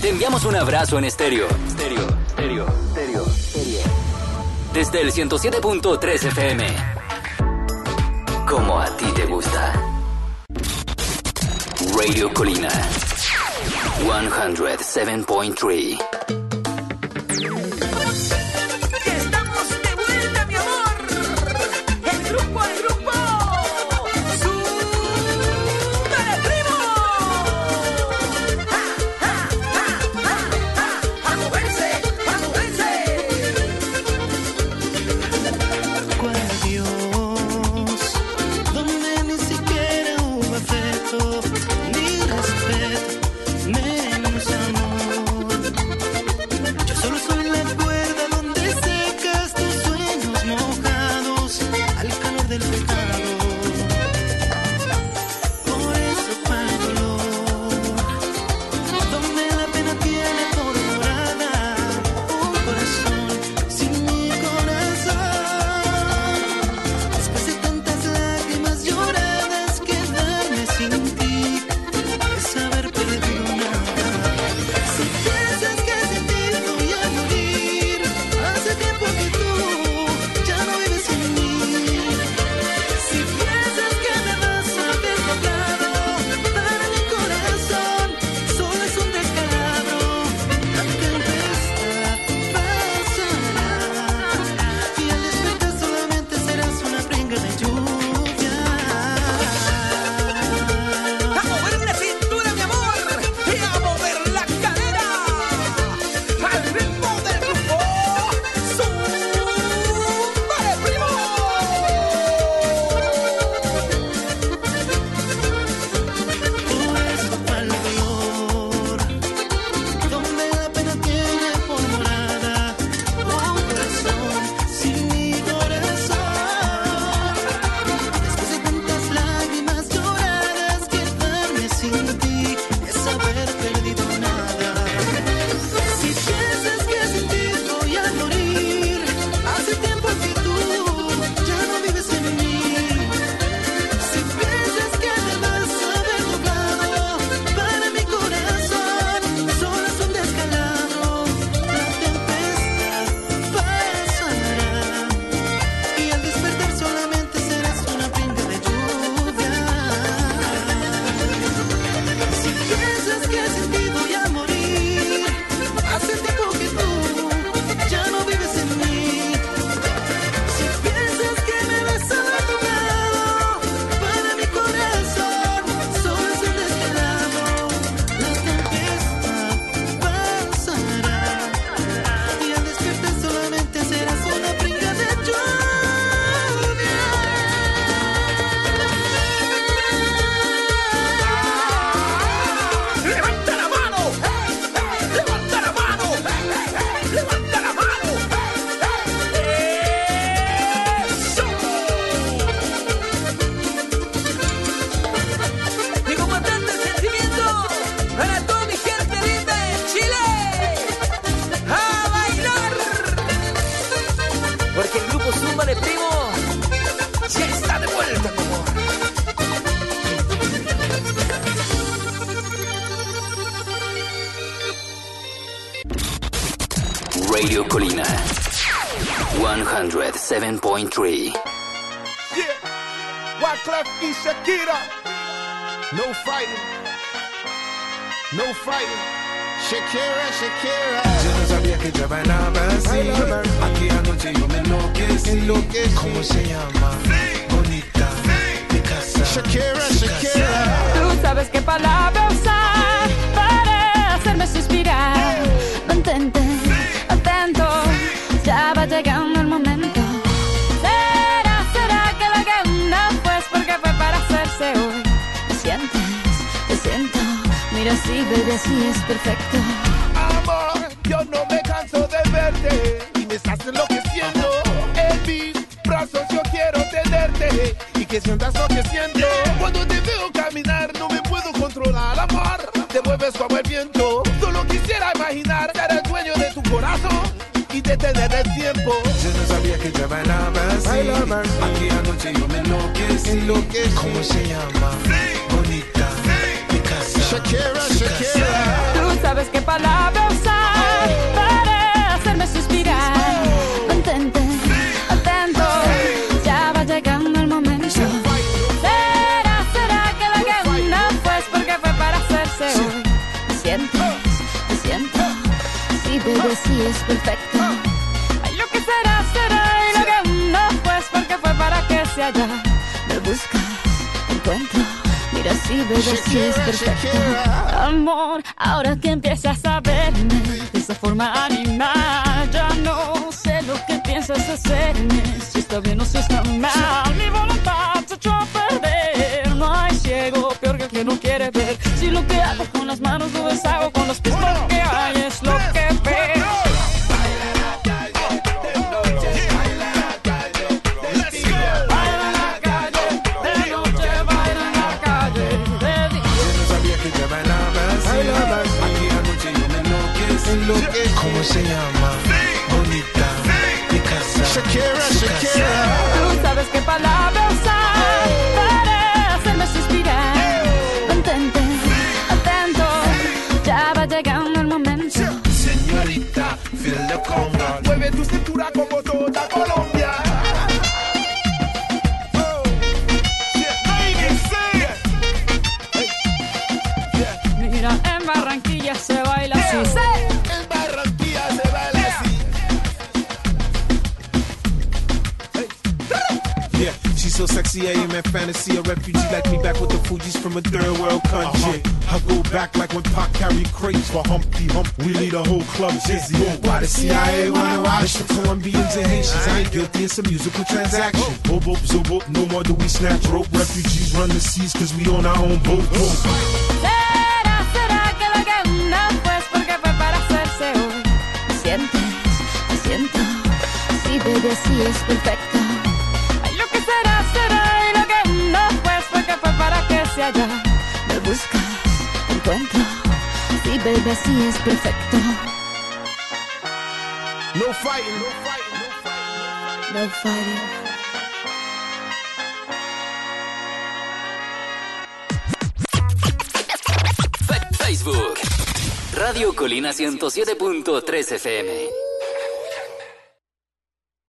te enviamos un abrazo en estéreo. Desde el 107.3 FM. Como a ti te gusta. Radio Colina 107.3. Radio Colina 107.3. Yeah, Wyclef y Shakira. No fighting. No fighting. Shakira, Shakira. Yo no sabía que te bailaba así. Aquí anoche yo me enloquecí. ¿Cómo se llama? Bonita. Mi casa. Shakira, Shakira. Tú sabes qué palabra usar para hacerme suspirar. Mantente atento, ya va llegando el momento. ¿Será que la gana? Pues porque fue para hacerse hoy. ¿Me sientes? Te siento. Mira así, baby, así es perfecto. Amor, yo no me canso de verte y me estás enloqueciendo. En mis brazos yo quiero tenerte y que sientas lo que siento. Cuando te veo caminar no me puedo controlar, amor. Te mueves como el viento. Solo quisiera imaginar ser el dueño de tu corazón y detener el tiempo. Yo no sabía que te bailaba así. Aquí anoche yo me enloquecí. ¿Cómo se llama? Bonita. Mi casa. Shakira, Shakira. Tú sabes qué palabra bebé, sí es perfecto. Ay, lo que será, será, y lo que no, pues porque fue para que se haya. Me buscas, encuentro. Mira, sí, bebé, sí es perfecto. Amor, ahora que empiezas a verme de esa forma animal, ya no sé lo que piensas hacerme, si está bien o si está mal. Mi voluntad se echó a perder. No hay ciego peor que el que no quiere ver. Si lo que hago con las manos lo deshago con los pies, lo que hay es lo que veo. ¿Cómo se llama? Bonita, mi casa, Shakira, su Shakira. casa. Tú sabes qué palabra usar para hacerme suspirar. Mantente atento, ya va llegando el momento. Señorita, feel the conga. Mueve tu cintura como toda Colombia. Oh, yeah, baby, say it. Mira, en Barranquilla se baila así. En Barranquilla se baila así. Yeah, she's so sexy, I am in fantasy. A refugee like me back with the Fugees from a third world country. I go back like when Pac carried crates for Humpty Hump. We lead a whole club dizzy. Why the CIA wanna watch the Colombians and Haitians? I ain't guilty, it's a musical transaction. Boop, boop, zoop, boop, no more do we snatch rope. Refugees run the seas cause we on our own boat. Será, será que lo que no, pues porque fue para hacerse hoy. ¿Me sientes? Me siento. Sí, bebé, sí es perfecto. Ay, lo que será, será, y lo que no, pues porque fue para que se haya. Me buscas, encuentro. Sí, bebé, sí es perfecto. No fighting, no fighting, no fighting. No fighting. Facebook. Radio Colina 107.3 FM.